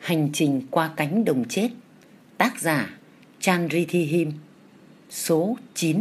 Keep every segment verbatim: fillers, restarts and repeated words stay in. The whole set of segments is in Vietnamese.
Hành trình qua cánh đồng chết. Tác giả Chandrithi Him. Số chín.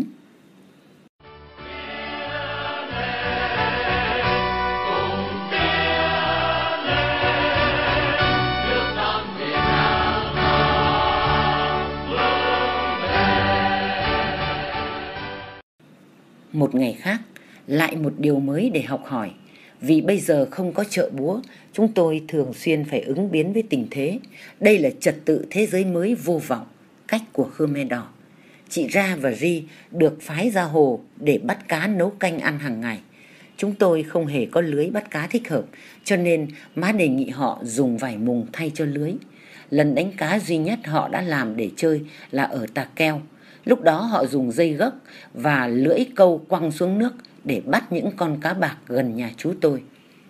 Một ngày khác, lại một điều mới để học hỏi. Vì bây giờ không có chợ búa, chúng tôi thường xuyên phải ứng biến với tình thế. Đây là trật tự thế giới mới vô vọng, cách của Khmer Đỏ. Chị Ra và Ri được phái ra hồ để bắt cá nấu canh ăn hàng ngày. Chúng tôi không hề có lưới bắt cá thích hợp, cho nên má đề nghị họ dùng vải mùng thay cho lưới. Lần đánh cá duy nhất họ đã làm để chơi là ở Tà Keo. Lúc đó họ dùng dây gấc và lưỡi câu quăng xuống nước để bắt những con cá bạc gần nhà chú tôi.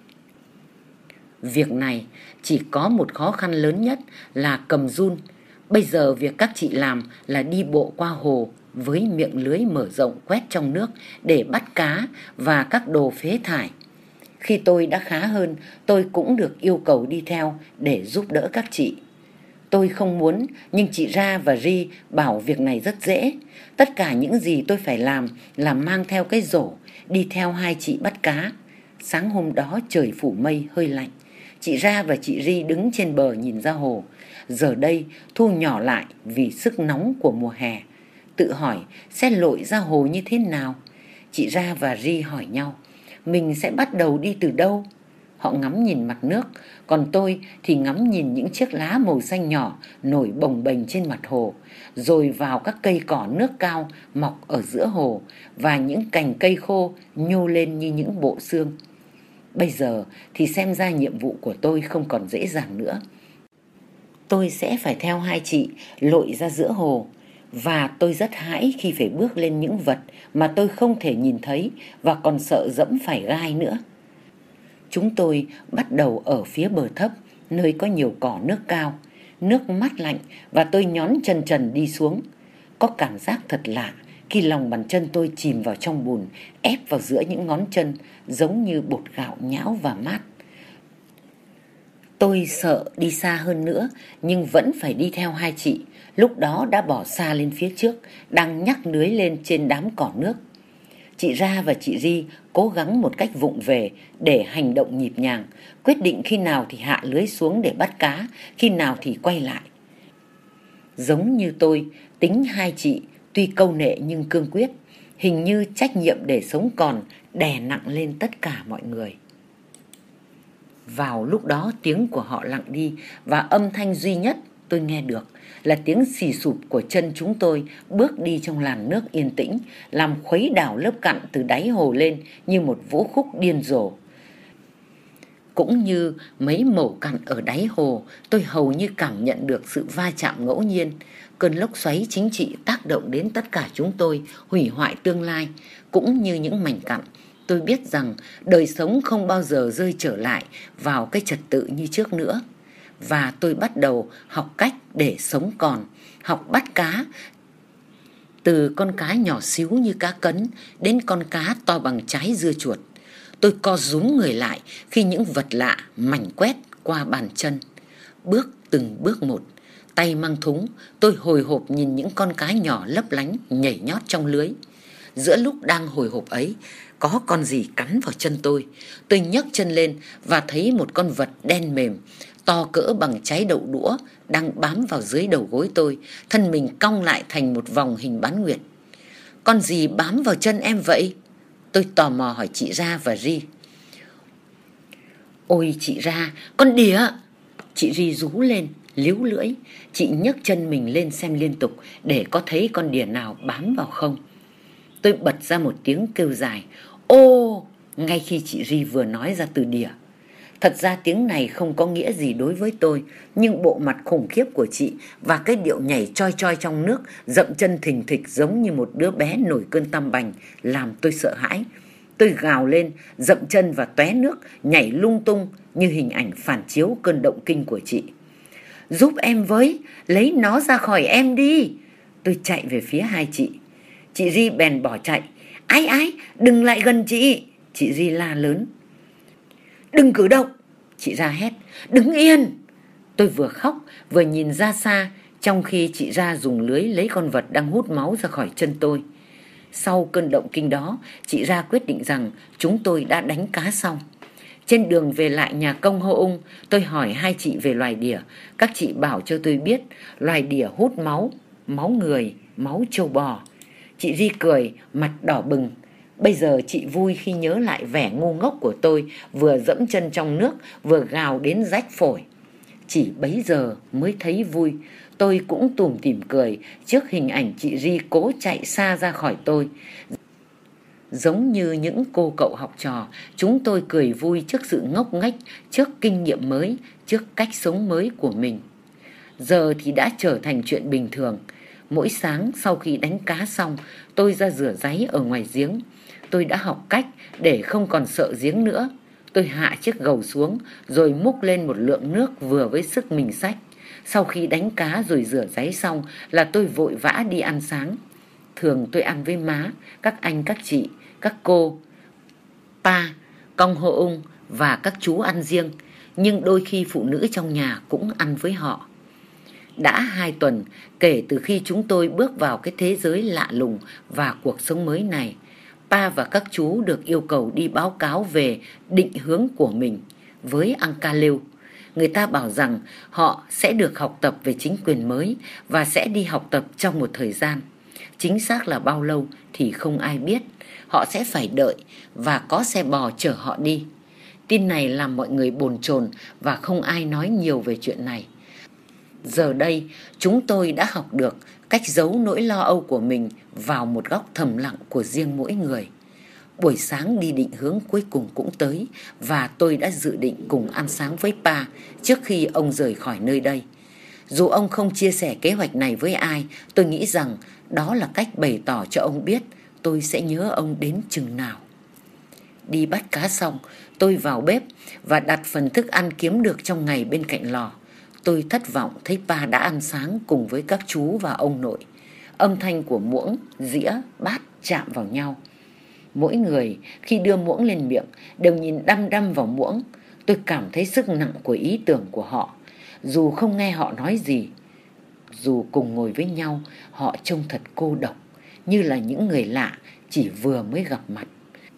Việc này chỉ có một khó khăn lớn nhất là cầm giun. Bây giờ việc các chị làm là đi bộ qua hồ với miệng lưới mở rộng quét trong nước để bắt cá và các đồ phế thải. Khi tôi đã khá hơn, tôi cũng được yêu cầu đi theo để giúp đỡ các chị. Tôi không muốn, nhưng chị Ra và Ri bảo việc này rất dễ. Tất cả những gì tôi phải làm là mang theo cái rổ, đi theo hai chị bắt cá. Sáng hôm đó trời phủ mây hơi lạnh. Chị Ra và chị Ri đứng trên bờ nhìn ra hồ. Giờ đây thu nhỏ lại vì sức nóng của mùa hè. Tự hỏi sẽ lội ra hồ như thế nào? Chị Ra và Ri hỏi nhau, mình sẽ bắt đầu đi từ đâu? Họ ngắm nhìn mặt nước, còn tôi thì ngắm nhìn những chiếc lá màu xanh nhỏ nổi bồng bềnh trên mặt hồ, rồi vào các cây cỏ nước cao mọc ở giữa hồ và những cành cây khô nhô lên như những bộ xương. Bây giờ thì xem ra nhiệm vụ của tôi không còn dễ dàng nữa. Tôi sẽ phải theo hai chị lội ra giữa hồ, và tôi rất hãi khi phải bước lên những vật mà tôi không thể nhìn thấy và còn sợ dẫm phải gai nữa. Chúng tôi bắt đầu ở phía bờ thấp, nơi có nhiều cỏ nước cao. Nước mát lạnh và tôi nhón chân trần đi xuống. Có cảm giác thật lạ khi lòng bàn chân tôi chìm vào trong bùn, ép vào giữa những ngón chân, giống như bột gạo nhão và mát. Tôi sợ đi xa hơn nữa, nhưng vẫn phải đi theo hai chị. Lúc đó đã bỏ xa lên phía trước, đang nhắc lưới lên trên đám cỏ nước. Chị Ra và chị Ri cố gắng một cách vụng về để hành động nhịp nhàng, quyết định khi nào thì hạ lưới xuống để bắt cá, khi nào thì quay lại. Giống như tôi, tính hai chị tuy câu nệ nhưng cương quyết, hình như trách nhiệm để sống còn đè nặng lên tất cả mọi người. Vào lúc đó tiếng của họ lặng đi và âm thanh duy nhất tôi nghe được là tiếng xì sụp của chân chúng tôi bước đi trong làn nước yên tĩnh, làm khuấy đảo lớp cặn từ đáy hồ lên như một vũ khúc điên rồ. Cũng như mấy mẩu cặn ở đáy hồ, tôi hầu như cảm nhận được sự va chạm ngẫu nhiên. Cơn lốc xoáy chính trị tác động đến tất cả chúng tôi, hủy hoại tương lai. Cũng như những mảnh cặn, tôi biết rằng đời sống không bao giờ rơi trở lại vào cái trật tự như trước nữa. Và tôi bắt đầu học cách để sống còn, học bắt cá, từ con cá nhỏ xíu như cá cấn đến con cá to bằng trái dưa chuột. Tôi co rúm người lại khi những vật lạ mảnh quét qua bàn chân. Bước từng bước một, tay mang thúng, tôi hồi hộp nhìn những con cá nhỏ lấp lánh nhảy nhót trong lưới. Giữa lúc đang hồi hộp ấy, có con gì cắn vào chân tôi. Tôi nhấc chân lên và thấy một con vật đen mềm, to cỡ bằng trái đậu đũa, đang bám vào dưới đầu gối tôi, thân mình cong lại thành một vòng hình bán nguyệt. Con gì bám vào chân em vậy? Tôi tò mò hỏi chị Ra và Ri. Ôi chị Ra, con đỉa! Chị Ri rú lên, líu lưỡi. Chị nhấc chân mình lên xem liên tục để có thấy con đỉa nào bám vào không. Tôi bật ra một tiếng kêu dài, ô, ngay khi chị Ri vừa nói ra từ đỉa. Thật ra tiếng này không có nghĩa gì đối với tôi, nhưng bộ mặt khủng khiếp của chị và cái điệu nhảy choi choi trong nước, dậm chân thình thịch giống như một đứa bé nổi cơn tăm bành, làm tôi sợ hãi. Tôi gào lên, dậm chân và tóe nước, nhảy lung tung như hình ảnh phản chiếu cơn động kinh của chị. Giúp em với, lấy nó ra khỏi em đi. Tôi chạy về phía hai chị. Chị Ri bèn bỏ chạy. Ái ái, đừng lại gần chị. Chị Ri la lớn. Đừng cử động. Chị Ra hét. Đứng yên. Tôi vừa khóc vừa nhìn ra xa, trong khi chị ra dùng lưới lấy con vật đang hút máu ra khỏi chân tôi. Sau cơn động kinh đó, chị ra quyết định rằng chúng tôi đã đánh cá xong. Trên đường về lại nhà công Hô Ung, tôi hỏi hai chị về loài đỉa. Các chị bảo cho tôi biết loài đỉa hút máu, máu người, máu trâu bò. Chị Ri cười, mặt đỏ bừng. Bây giờ chị vui khi nhớ lại vẻ ngu ngốc của tôi, vừa dẫm chân trong nước, vừa gào đến rách phổi. Chỉ bấy giờ mới thấy vui. Tôi cũng tủm tỉm cười trước hình ảnh chị Ri cố chạy xa ra khỏi tôi. Giống như những cô cậu học trò, chúng tôi cười vui trước sự ngốc nghếch, trước kinh nghiệm mới, trước cách sống mới của mình. Giờ thì đã trở thành chuyện bình thường. Mỗi sáng sau khi đánh cá xong, tôi ra rửa ráy ở ngoài giếng. Tôi đã học cách để không còn sợ giếng nữa. Tôi hạ chiếc gầu xuống rồi múc lên một lượng nước vừa với sức mình xách. Sau khi đánh cá rồi rửa ráy xong là tôi vội vã đi ăn sáng. Thường tôi ăn với má, các anh các chị, các cô, pa, công Hô Ung và các chú ăn riêng. Nhưng đôi khi phụ nữ trong nhà cũng ăn với họ. Đã hai tuần kể từ khi chúng tôi bước vào cái thế giới lạ lùng và cuộc sống mới này. Pa và các chú được yêu cầu đi báo cáo về định hướng của mình với Angka Lêu. Người ta bảo rằng họ sẽ được học tập về chính quyền mới và sẽ đi học tập trong một thời gian. Chính xác là bao lâu thì không ai biết. Họ sẽ phải đợi và có xe bò chở họ đi. Tin này làm mọi người bồn chồn và không ai nói nhiều về chuyện này. Giờ đây chúng tôi đã học được cách giấu nỗi lo âu của mình vào một góc thầm lặng của riêng mỗi người. Buổi sáng đi định hướng cuối cùng cũng tới và tôi đã dự định cùng ăn sáng với Pa trước khi ông rời khỏi nơi đây. Dù ông không chia sẻ kế hoạch này với ai, tôi nghĩ rằng đó là cách bày tỏ cho ông biết tôi sẽ nhớ ông đến chừng nào. Đi bắt cá xong, tôi vào bếp và đặt phần thức ăn kiếm được trong ngày bên cạnh lò. Tôi thất vọng thấy Pa đã ăn sáng cùng với các chú và ông nội. Âm thanh của muỗng, dĩa, bát chạm vào nhau. Mỗi người khi đưa muỗng lên miệng đều nhìn đăm đăm vào muỗng. Tôi cảm thấy sức nặng của ý tưởng của họ. Dù không nghe họ nói gì, dù cùng ngồi với nhau, họ trông thật cô độc, như là những người lạ chỉ vừa mới gặp mặt.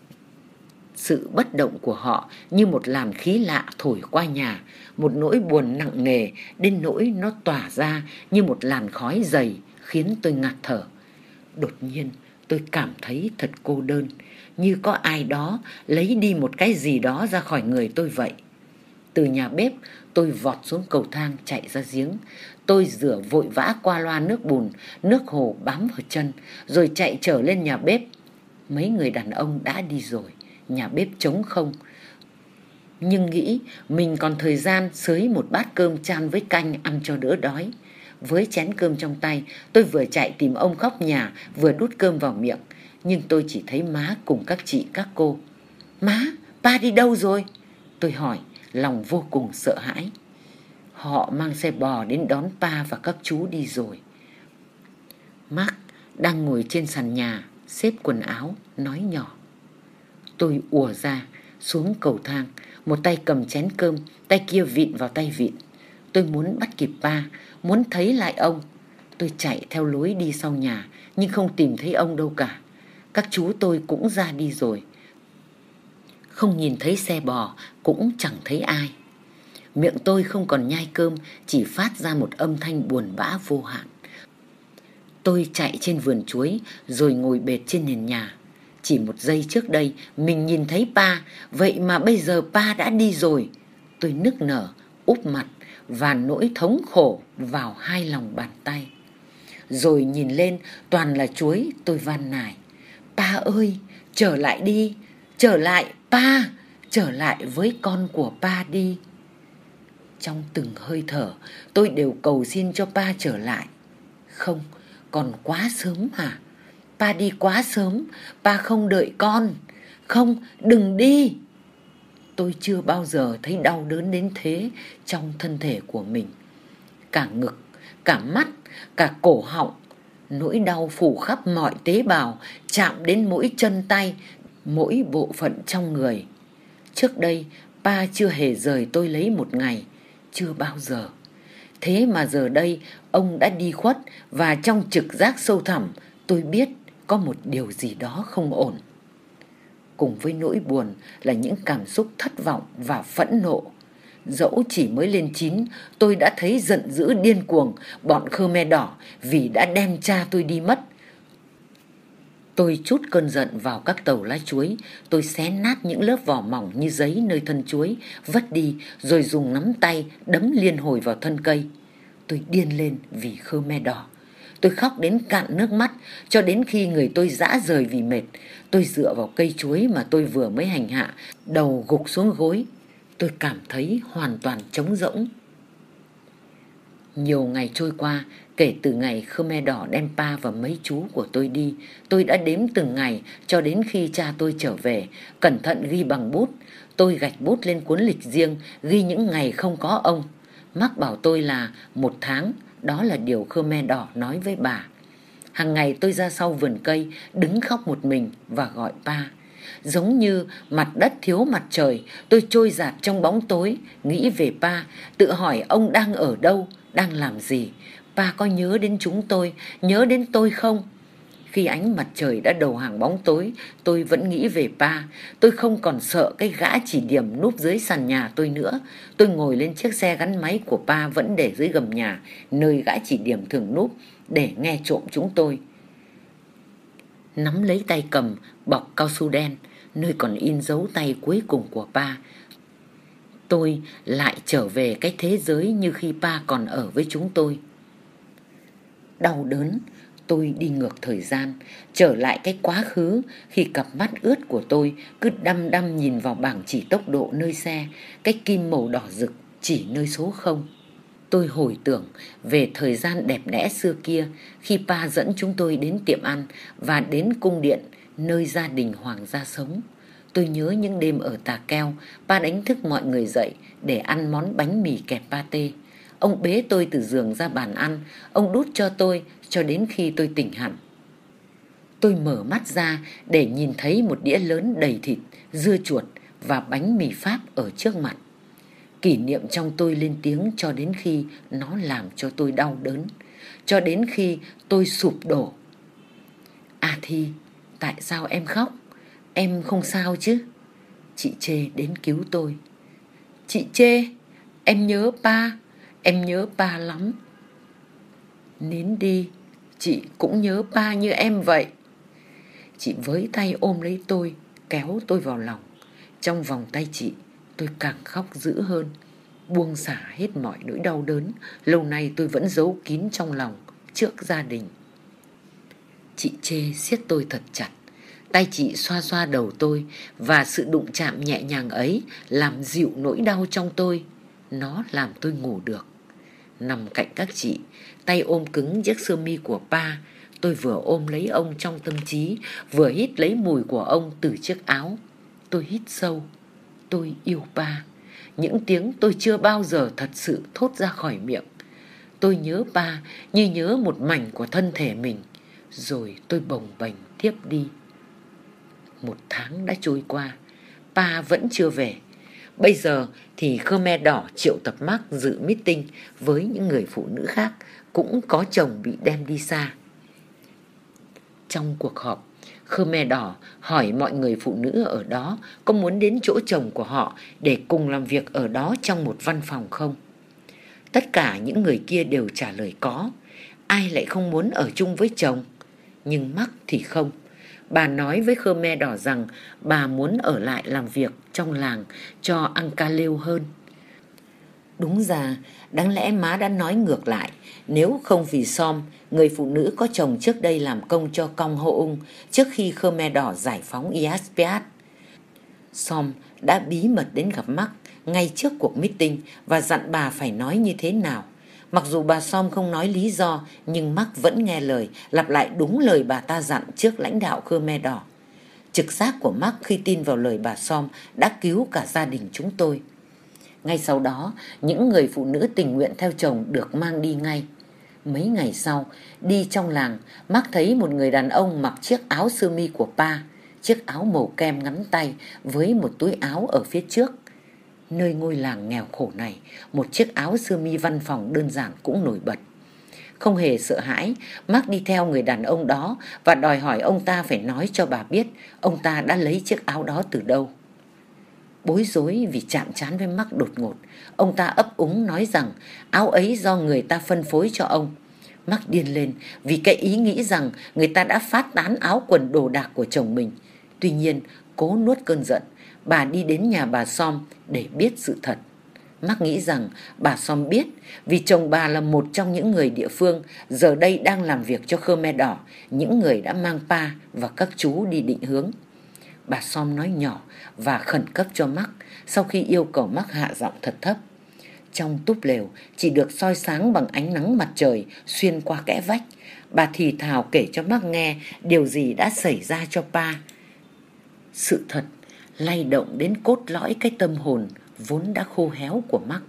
Sự bất động của họ như một làn khí lạ thổi qua nhà, một nỗi buồn nặng nề đến nỗi nó tỏa ra như một làn khói dày khiến tôi ngạt thở. Đột nhiên tôi cảm thấy thật cô đơn, như có ai đó lấy đi một cái gì đó ra khỏi người tôi vậy. Từ nhà bếp tôi vọt xuống cầu thang chạy ra giếng. Tôi rửa vội vã qua loa nước bùn, nước hồ bám vào chân, rồi chạy trở lên nhà bếp. Mấy người đàn ông đã đi rồi, nhà bếp trống không. Nhưng nghĩ mình còn thời gian xới một bát cơm chan với canh ăn cho đỡ đói. Với chén cơm trong tay, tôi vừa chạy tìm ông khóc nhà, vừa đút cơm vào miệng. Nhưng tôi chỉ thấy má cùng các chị các cô. Má, Pa đi đâu rồi? Tôi hỏi, lòng vô cùng sợ hãi. Họ mang xe bò đến đón Pa và các chú đi rồi. Mark đang ngồi trên sàn nhà, xếp quần áo, nói nhỏ. Tôi ùa ra, xuống cầu thang, một tay cầm chén cơm, tay kia vịn vào tay vịn. Tôi muốn bắt kịp Pa, muốn thấy lại ông. Tôi chạy theo lối đi sau nhà, nhưng không tìm thấy ông đâu cả. Các chú tôi cũng ra đi rồi. Không nhìn thấy xe bò, cũng chẳng thấy ai. Miệng tôi không còn nhai cơm, chỉ phát ra một âm thanh buồn bã vô hạn. Tôi chạy trên vườn chuối, rồi ngồi bệt trên nền nhà. Chỉ một giây trước đây, mình nhìn thấy Pa, vậy mà bây giờ Pa đã đi rồi. Tôi nức nở, úp mặt và nỗi thống khổ vào hai lòng bàn tay. Rồi nhìn lên, toàn là chuối, tôi van nài. Pa ơi, trở lại đi, trở lại Pa, trở lại với con của Pa đi. Trong từng hơi thở, tôi đều cầu xin cho Pa trở lại. Không, còn quá sớm hả? Pa đi quá sớm, Pa không đợi con. Không, đừng đi. Tôi chưa bao giờ thấy đau đớn đến thế trong thân thể của mình. Cả ngực, cả mắt, cả cổ họng. Nỗi đau phủ khắp mọi tế bào, chạm đến mỗi chân tay, mỗi bộ phận trong người. Trước đây, Pa chưa hề rời tôi lấy một ngày, chưa bao giờ. Thế mà giờ đây ông đã đi khuất, và trong trực giác sâu thẳm tôi biết có một điều gì đó không ổn. Cùng với nỗi buồn là những cảm xúc thất vọng và phẫn nộ. Dẫu chỉ mới lên chín, tôi đã thấy giận dữ điên cuồng bọn Khmer Đỏ vì đã đem cha tôi đi mất. Tôi trút cơn giận vào các tàu lá chuối. Tôi xé nát những lớp vỏ mỏng như giấy nơi thân chuối, vất đi rồi dùng nắm tay đấm liên hồi vào thân cây. Tôi điên lên vì Khmer Đỏ. Tôi khóc đến cạn nước mắt, cho đến khi người tôi rã rời vì mệt. Tôi dựa vào cây chuối mà tôi vừa mới hành hạ, đầu gục xuống gối. Tôi cảm thấy hoàn toàn trống rỗng. Nhiều ngày trôi qua, kể từ ngày Khmer Đỏ đem Pa và mấy chú của tôi đi, tôi đã đếm từng ngày cho đến khi cha tôi trở về, cẩn thận ghi bằng bút. Tôi gạch bút lên cuốn lịch riêng, ghi những ngày không có ông. Mark bảo tôi là một tháng, đó là điều Khmer Đỏ nói với bà. Hàng ngày tôi ra sau vườn cây, đứng khóc một mình và gọi Pa. Giống như mặt đất thiếu mặt trời, tôi trôi dạt trong bóng tối, nghĩ về Pa, tự hỏi ông đang ở đâu, đang làm gì. Pa có nhớ đến chúng tôi, nhớ đến tôi không? Khi ánh mặt trời đã đầu hàng bóng tối, tôi vẫn nghĩ về Pa. Tôi không còn sợ cái gã chỉ điểm núp dưới sàn nhà tôi nữa. Tôi ngồi lên chiếc xe gắn máy của Pa vẫn để dưới gầm nhà, nơi gã chỉ điểm thường núp, để nghe trộm chúng tôi. Nắm lấy tay cầm bọc cao su đen, nơi còn in dấu tay cuối cùng của Pa, tôi lại trở về cái thế giới như khi Pa còn ở với chúng tôi. Đau đớn, tôi đi ngược thời gian, trở lại cái quá khứ khi cặp mắt ướt của tôi cứ đăm đăm nhìn vào bảng chỉ tốc độ nơi xe, cái kim màu đỏ rực chỉ nơi số không. Tôi hồi tưởng về thời gian đẹp đẽ xưa kia, khi Pa dẫn chúng tôi đến tiệm ăn và đến cung điện nơi gia đình hoàng gia sống. Tôi nhớ những đêm ở Tà Keo, Pa đánh thức mọi người dậy để ăn món bánh mì kẹp pate. Ông bế tôi từ giường ra bàn ăn, ông đút cho tôi cho đến khi tôi tỉnh hẳn. Tôi mở mắt ra để nhìn thấy một đĩa lớn đầy thịt, dưa chuột và bánh mì Pháp ở trước mặt. Kỷ niệm trong tôi lên tiếng cho đến khi nó làm cho tôi đau đớn, cho đến khi tôi sụp đổ. À Thi, tại sao em khóc? Em không sao chứ? Chị Chê đến cứu tôi. Chị Chê, em nhớ Pa, em nhớ Pa lắm. Nín đi, chị cũng nhớ Pa như em vậy. Chị với tay ôm lấy tôi, kéo tôi vào lòng. Trong vòng tay chị, tôi càng khóc dữ hơn, buông xả hết mọi nỗi đau đớn lâu nay tôi vẫn giấu kín trong lòng trước gia đình. Chị Chê siết tôi thật chặt, tay chị xoa xoa đầu tôi, và sự đụng chạm nhẹ nhàng ấy làm dịu nỗi đau trong tôi. Nó làm tôi ngủ được. Nằm cạnh các chị, tay ôm cứng chiếc sơ mi của Pa, tôi vừa ôm lấy ông trong tâm trí, vừa hít lấy mùi của ông từ chiếc áo. Tôi hít sâu. Tôi yêu Pa. Những tiếng tôi chưa bao giờ thật sự thốt ra khỏi miệng. Tôi nhớ Pa như nhớ một mảnh của thân thể mình. Rồi tôi bồng bềnh tiếp đi. Một tháng đã trôi qua, Pa vẫn chưa về. Bây giờ thì Khmer Đỏ triệu tập Mark dự meeting với những người phụ nữ khác cũng có chồng bị đem đi xa. Trong cuộc họp, Khmer Đỏ hỏi mọi người phụ nữ ở đó có muốn đến chỗ chồng của họ để cùng làm việc ở đó trong một văn phòng không. Tất cả những người kia đều trả lời có. Ai lại không muốn ở chung với chồng? Nhưng Mark thì không. Bà nói với Khmer Đỏ rằng bà muốn ở lại làm việc trong làng cho Uncle hơn. Đúng ra, đáng lẽ má đã nói ngược lại. Nếu không vì Som, người phụ nữ có chồng trước đây làm công cho Kong Ho Ung trước khi Khmer Đỏ giải phóng Iaspiat. Som đã bí mật đến gặp Mark ngay trước cuộc meeting và dặn bà phải nói như thế nào. Mặc dù bà Som không nói lý do, nhưng Mark vẫn nghe lời, lặp lại đúng lời bà ta dặn trước lãnh đạo Khmer Đỏ. Trực giác của Mark khi tin vào lời bà Som đã cứu cả gia đình chúng tôi. Ngay sau đó, những người phụ nữ tình nguyện theo chồng được mang đi ngay. Mấy ngày sau, đi trong làng, Mark thấy một người đàn ông mặc chiếc áo sơ mi của Pa, chiếc áo màu kem ngắn tay với một túi áo ở phía trước. Nơi ngôi làng nghèo khổ này, một chiếc áo sơ mi văn phòng đơn giản cũng nổi bật. Không hề sợ hãi, Mark đi theo người đàn ông đó và đòi hỏi ông ta phải nói cho bà biết ông ta đã lấy chiếc áo đó từ đâu. Bối rối vì chạm trán với Mark đột ngột, ông ta ấp úng nói rằng áo ấy do người ta phân phối cho ông. Mark điên lên vì cái ý nghĩ rằng người ta đã phát tán áo quần đồ đạc của chồng mình. Tuy nhiên, cố nuốt cơn giận, bà đi đến nhà bà Som để biết sự thật. Mark nghĩ rằng bà Som biết vì chồng bà là một trong những người địa phương giờ đây đang làm việc cho Khmer Đỏ, những người đã mang Pa và các chú đi định hướng. Bà Som nói nhỏ và khẩn cấp cho Mark sau khi yêu cầu Mark hạ giọng thật thấp. Trong túp lều chỉ được soi sáng bằng ánh nắng mặt trời xuyên qua kẽ vách. Bà thì thào kể cho Mark nghe điều gì đã xảy ra cho Pa. Sự thật lay động đến cốt lõi cái tâm hồn vốn đã khô héo của Mark.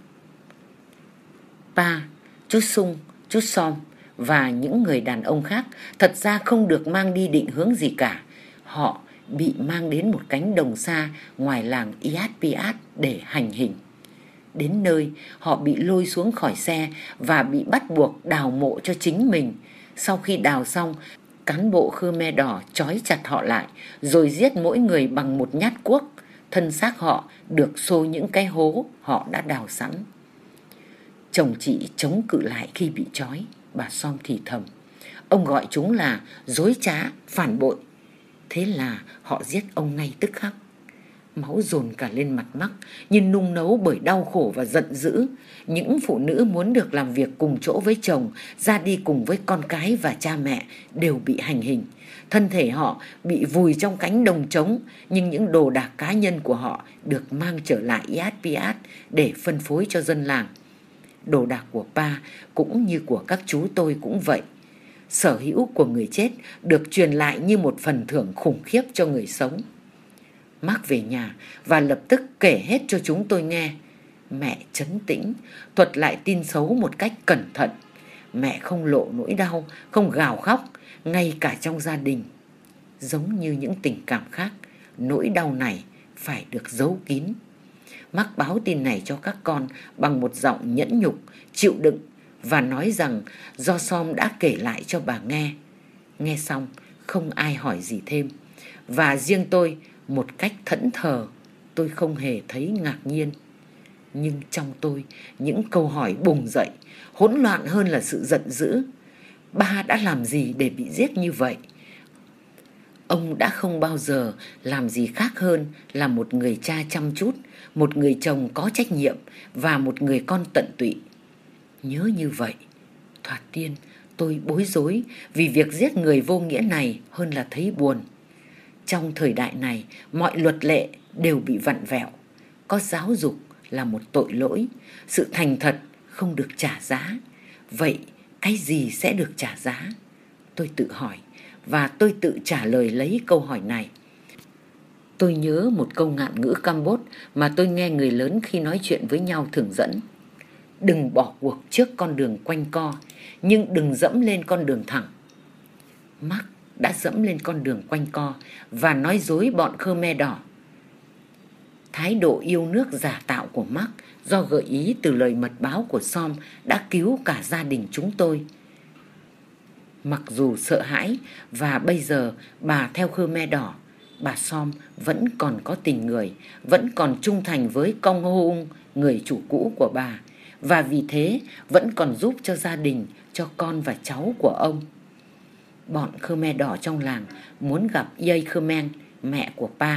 Pa, chú Sung, chú Som và những người đàn ông khác thật ra không được mang đi định hướng gì cả. Họ bị mang đến một cánh đồng xa ngoài làng Iatpiat để hành hình. Đến nơi, họ bị lôi xuống khỏi xe và bị bắt buộc đào mộ cho chính mình. Sau khi đào xong, cán bộ Khmer Đỏ trói chặt họ lại rồi giết mỗi người bằng một nhát cuốc. Thân xác họ được xô những cái hố họ đã đào sẵn. Chồng chị chống cự lại khi bị trói, bà Som thì thầm. Ông gọi chúng là dối trá, phản bội. Thế là họ giết ông ngay tức khắc. Máu dồn cả lên mặt Mark như nung nấu bởi đau khổ và giận dữ. Những phụ nữ muốn được làm việc cùng chỗ với chồng, ra đi cùng với con cái và cha mẹ đều bị hành hình. Thân thể họ bị vùi trong cánh đồng trống, nhưng những đồ đạc cá nhân của họ được mang trở lại Iatpiat để phân phối cho dân làng. Đồ đạc của Pa cũng như của các chú tôi cũng vậy. Sở hữu của người chết được truyền lại như một phần thưởng khủng khiếp cho người sống. Mark về nhà và lập tức kể hết cho chúng tôi nghe. Mẹ trấn tĩnh, thuật lại tin xấu một cách cẩn thận. Mẹ không lộ nỗi đau, không gào khóc, ngay cả trong gia đình. Giống như những tình cảm khác, nỗi đau này phải được giấu kín. Mark báo tin này cho các con bằng một giọng nhẫn nhục, chịu đựng và nói rằng do Som đã kể lại cho bà nghe. Nghe xong, không ai hỏi gì thêm. Và riêng tôi, một cách thẫn thờ, tôi không hề thấy ngạc nhiên. Nhưng trong tôi, những câu hỏi bùng dậy, hỗn loạn hơn là sự giận dữ. Ba đã làm gì để bị giết như vậy? Ông đã không bao giờ làm gì khác hơn là một người cha chăm chút, một người chồng có trách nhiệm và một người con tận tụy. Nhớ như vậy, thoạt tiên tôi bối rối vì việc giết người vô nghĩa này hơn là thấy buồn. Trong thời đại này, mọi luật lệ đều bị vặn vẹo. Có giáo dục là một tội lỗi, sự thành thật không được trả giá. Vậy cái gì sẽ được trả giá? Tôi tự hỏi và tôi tự trả lời lấy câu hỏi này. Tôi nhớ một câu ngạn ngữ Campuchia mà tôi nghe người lớn khi nói chuyện với nhau thường dẫn. Đừng bỏ cuộc trước con đường quanh co, nhưng đừng dẫm lên con đường thẳng. Mark đã dẫm lên con đường quanh co và nói dối bọn Khmer Đỏ. Thái độ yêu nước giả tạo của Mark do gợi ý từ lời mật báo của Som đã cứu cả gia đình chúng tôi. Mặc dù sợ hãi và bây giờ bà theo Khmer Đỏ, bà Som vẫn còn có tình người, vẫn còn trung thành với Kong Ho Ung, người chủ cũ của bà, và vì thế vẫn còn giúp cho gia đình, cho con và cháu của ông. Bọn Khmer Đỏ trong làng muốn gặp Yai Khmer, mẹ của Pa,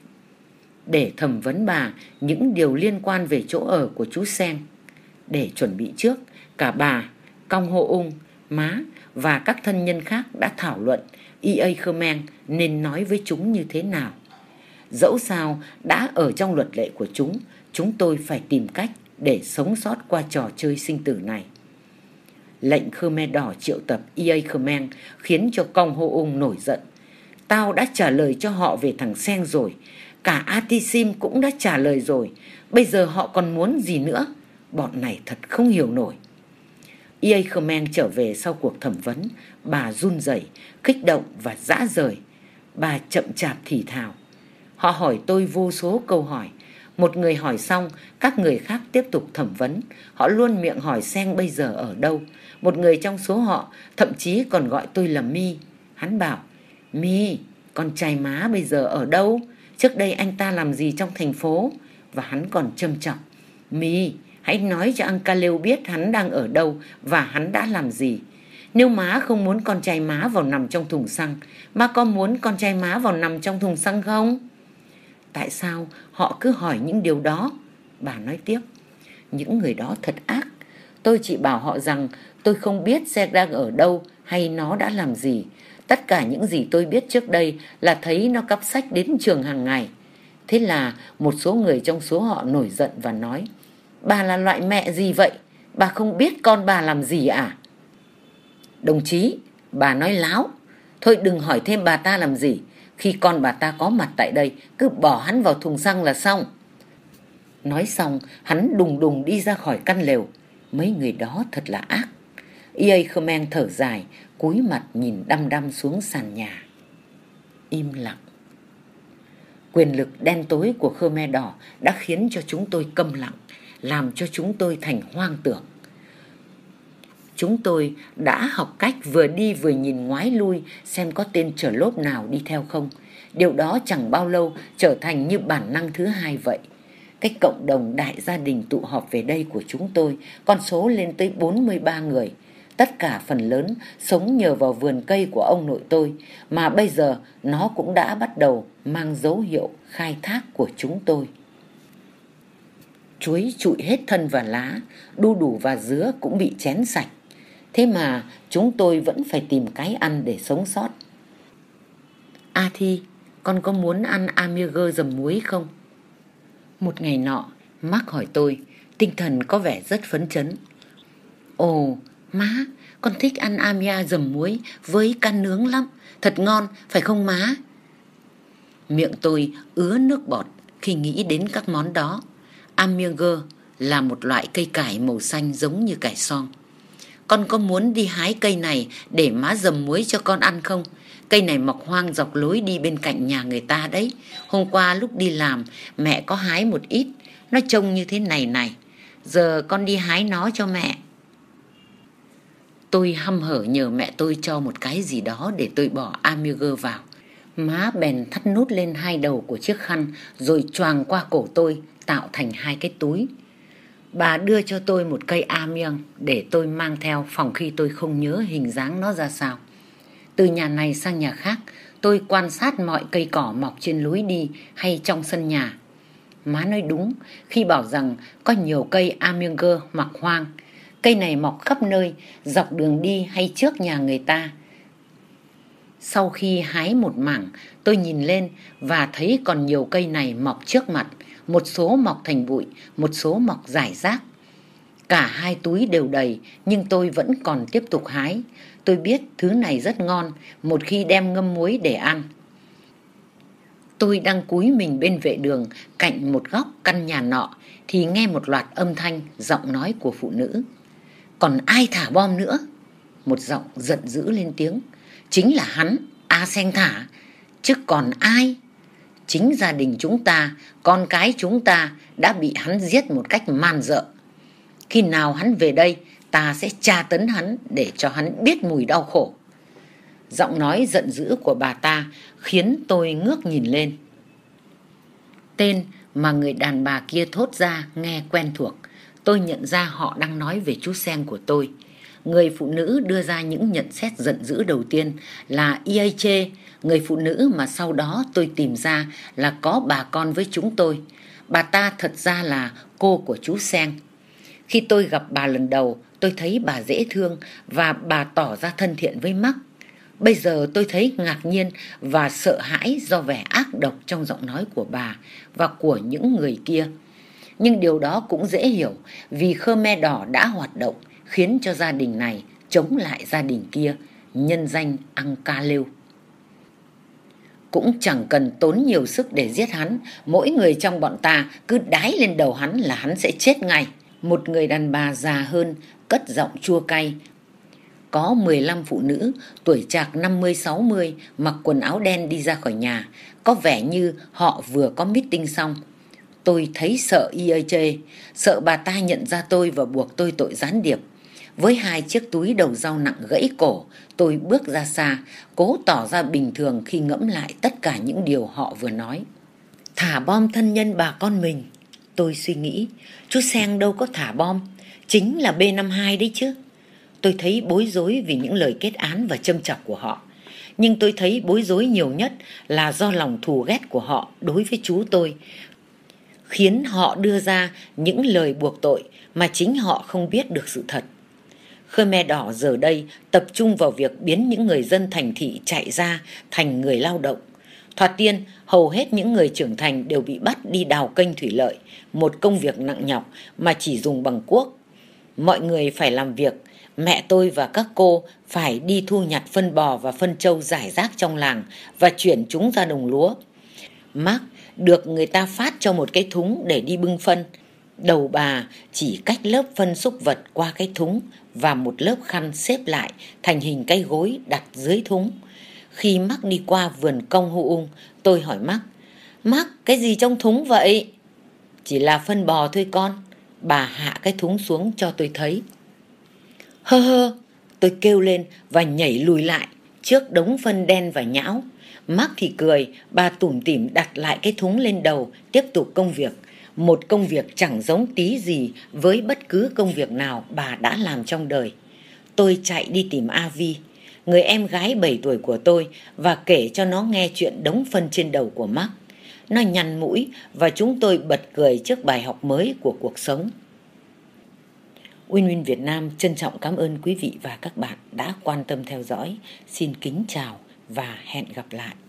để thẩm vấn bà những điều liên quan về chỗ ở của chú Sen. Để chuẩn bị trước, cả bà, Kong Ho Ung, má và các thân nhân khác đã thảo luận Yai Khmer nên nói với chúng như thế nào. Dẫu sao đã ở trong luật lệ của chúng, chúng tôi phải tìm cách để sống sót qua trò chơi sinh tử này. Lệnh Khmer Đỏ triệu tập Yai Khmer khiến cho Kong Ho Ung nổi giận. Tao đã trả lời cho họ về thằng Sen rồi, cả Atisim cũng đã trả lời rồi, bây giờ họ còn muốn gì nữa? Bọn này thật không hiểu nổi. Yai Khmer trở về sau cuộc thẩm vấn, bà run rẩy, kích động và rã rời. Bà chậm chạp thì thào. Họ hỏi tôi vô số câu hỏi. Một người hỏi xong, các người khác tiếp tục thẩm vấn. Họ luôn miệng hỏi Seng bây giờ ở đâu. Một người trong số họ thậm chí còn gọi tôi là Mi. Hắn bảo, Mi, con trai má bây giờ ở đâu? Trước đây anh ta làm gì trong thành phố? Và hắn còn châm chọc, Mi, hãy nói cho anh Kalêu biết hắn đang ở đâu và hắn đã làm gì. Nếu má không muốn con trai má vào nằm trong thùng xăng, má có muốn con trai má vào nằm trong thùng xăng không? Tại sao họ cứ hỏi những điều đó? Bà nói tiếp, những người đó thật ác. Tôi chỉ bảo họ rằng tôi không biết Seng đang ở đâu hay nó đã làm gì. Tất cả những gì tôi biết trước đây là thấy nó cắp sách đến trường hàng ngày. Thế là một số người trong số họ nổi giận và nói, bà là loại mẹ gì vậy? Bà không biết con bà làm gì à? Đồng chí, bà nói láo. Thôi đừng hỏi thêm bà ta làm gì. Khi con bà ta có mặt tại đây, cứ bỏ hắn vào thùng xăng là xong. Nói xong, hắn đùng đùng đi ra khỏi căn lều. Mấy người đó thật là ác. Ia Khmer thở dài, cúi mặt nhìn đăm đăm xuống sàn nhà. Im lặng. Quyền lực đen tối của Khmer Đỏ đã khiến cho chúng tôi câm lặng, làm cho chúng tôi thành hoang tưởng. Chúng tôi đã học cách vừa đi vừa nhìn ngoái lui xem có tên trở lốp nào đi theo không. Điều đó chẳng bao lâu trở thành như bản năng thứ hai vậy. Cái cộng đồng đại gia đình tụ họp về đây của chúng tôi, con số lên tới bốn mươi ba người. Tất cả phần lớn sống nhờ vào vườn cây của ông nội tôi, mà bây giờ nó cũng đã bắt đầu mang dấu hiệu khai thác của chúng tôi. Chuối trụi hết thân và lá, đu đủ và dứa cũng bị chén sạch. Thế mà chúng tôi vẫn phải tìm cái ăn để sống sót. A Thi, con có muốn ăn hamburger dầm muối không? Một ngày nọ, Mark hỏi tôi, tinh thần có vẻ rất phấn chấn. Ồ, má, con thích ăn amia dầm muối với cá nướng lắm, thật ngon, phải không má? Miệng tôi ứa nước bọt khi nghĩ đến các món đó. Hamburger là một loại cây cải màu xanh giống như cải xoong. Con có muốn đi hái cây này để má dầm muối cho con ăn không? Cây này mọc hoang dọc lối đi bên cạnh nhà người ta đấy. Hôm qua lúc đi làm, mẹ có hái một ít. Nó trông như thế này này. Giờ con đi hái nó cho mẹ. Tôi hăm hở nhờ mẹ tôi cho một cái gì đó để tôi bỏ hamburger vào. Má bèn thắt nút lên hai đầu của chiếc khăn rồi choàng qua cổ tôi, tạo thành hai cái túi. Bà đưa cho tôi một cây amiang để tôi mang theo phòng khi tôi không nhớ hình dáng nó ra sao. Từ nhà này sang nhà khác, tôi quan sát mọi cây cỏ mọc trên lối đi hay trong sân nhà. Má nói đúng khi bảo rằng có nhiều cây amianger mọc hoang. Cây này mọc khắp nơi, dọc đường đi hay trước nhà người ta. Sau khi hái một mảng, tôi nhìn lên và thấy còn nhiều cây này mọc trước mặt. Một số mọc thành bụi, một số mọc rải rác. Cả hai túi đều đầy, nhưng tôi vẫn còn tiếp tục hái. Tôi biết thứ này rất ngon, một khi đem ngâm muối để ăn. Tôi đang cúi mình bên vệ đường, cạnh một góc căn nhà nọ, thì nghe một loạt âm thanh, giọng nói của phụ nữ. Còn ai thả bom nữa? Một giọng giận dữ lên tiếng. Chính là hắn, A Seng thả. Chứ còn ai? Chính gia đình chúng ta, con cái chúng ta đã bị hắn giết một cách man rợ. Khi nào hắn về đây, ta sẽ tra tấn hắn để cho hắn biết mùi đau khổ. Giọng nói giận dữ của bà ta khiến tôi ngước nhìn lên. Tên mà người đàn bà kia thốt ra nghe quen thuộc. Tôi nhận ra họ đang nói về chú Seng của tôi. Người phụ nữ đưa ra những nhận xét giận dữ đầu tiên là Ia Chê, người phụ nữ mà sau đó tôi tìm ra là có bà con với chúng tôi. Bà ta thật ra là cô của chú Seng. Khi tôi gặp bà lần đầu, tôi thấy bà dễ thương và bà tỏ ra thân thiện với Mark. Bây giờ tôi thấy ngạc nhiên và sợ hãi do vẻ ác độc trong giọng nói của bà và của những người kia. Nhưng điều đó cũng dễ hiểu vì Khmer Đỏ đã hoạt động khiến cho gia đình này chống lại gia đình kia, nhân danh Ang Kalêu. Cũng chẳng cần tốn nhiều sức để giết hắn, mỗi người trong bọn ta cứ đái lên đầu hắn là hắn sẽ chết ngay. Một người đàn bà già hơn cất giọng chua cay. Có mười lăm phụ nữ tuổi chạc năm mươi sáu mươi mặc quần áo đen đi ra khỏi nhà, có vẻ như họ vừa có meeting xong. Tôi thấy sợ y ây chê, sợ bà ta nhận ra tôi và buộc tôi tội gián điệp. Với hai chiếc túi đầu dao nặng gãy cổ, tôi bước ra xa, cố tỏ ra bình thường khi ngẫm lại tất cả những điều họ vừa nói. Thả bom thân nhân bà con mình. Tôi suy nghĩ, chú Seng đâu có thả bom, chính là B năm mươi hai đấy chứ. Tôi thấy bối rối vì những lời kết án và châm chọc của họ. Nhưng tôi thấy bối rối nhiều nhất là do lòng thù ghét của họ đối với chú tôi, khiến họ đưa ra những lời buộc tội mà chính họ không biết được sự thật. Khmer Đỏ giờ đây tập trung vào việc biến những người dân thành thị chạy ra thành người lao động. Thoạt tiên, hầu hết những người trưởng thành đều bị bắt đi đào kênh thủy lợi, một công việc nặng nhọc mà chỉ dùng bằng cuốc. Mọi người phải làm việc, mẹ tôi và các cô phải đi thu nhặt phân bò và phân trâu rải rác trong làng và chuyển chúng ra đồng lúa. Mark được người ta phát cho một cái thúng để đi bưng phân. Đầu bà chỉ cách lớp phân súc vật qua cái thúng và một lớp khăn xếp lại thành hình cái gối đặt dưới thúng. Khi Mark đi qua vườn cong hu ung, tôi hỏi Mark, Mark, cái gì trong thúng vậy? Chỉ là phân bò thôi con. Bà hạ cái thúng xuống cho tôi thấy. Hơ hơ, tôi kêu lên và nhảy lùi lại trước đống phân đen và nhão. Mark thì cười, bà tủm tỉm đặt lại cái thúng lên đầu, tiếp tục công việc. Một công việc chẳng giống tí gì với bất cứ công việc nào bà đã làm trong đời. Tôi chạy đi tìm Avi, người em gái bảy tuổi của tôi, và kể cho nó nghe chuyện đống phân trên đầu của Mark. Nó nhăn mũi và chúng tôi bật cười trước bài học mới của cuộc sống. Win Win Việt Nam trân trọng cảm ơn quý vị và các bạn đã quan tâm theo dõi. Xin kính chào và hẹn gặp lại.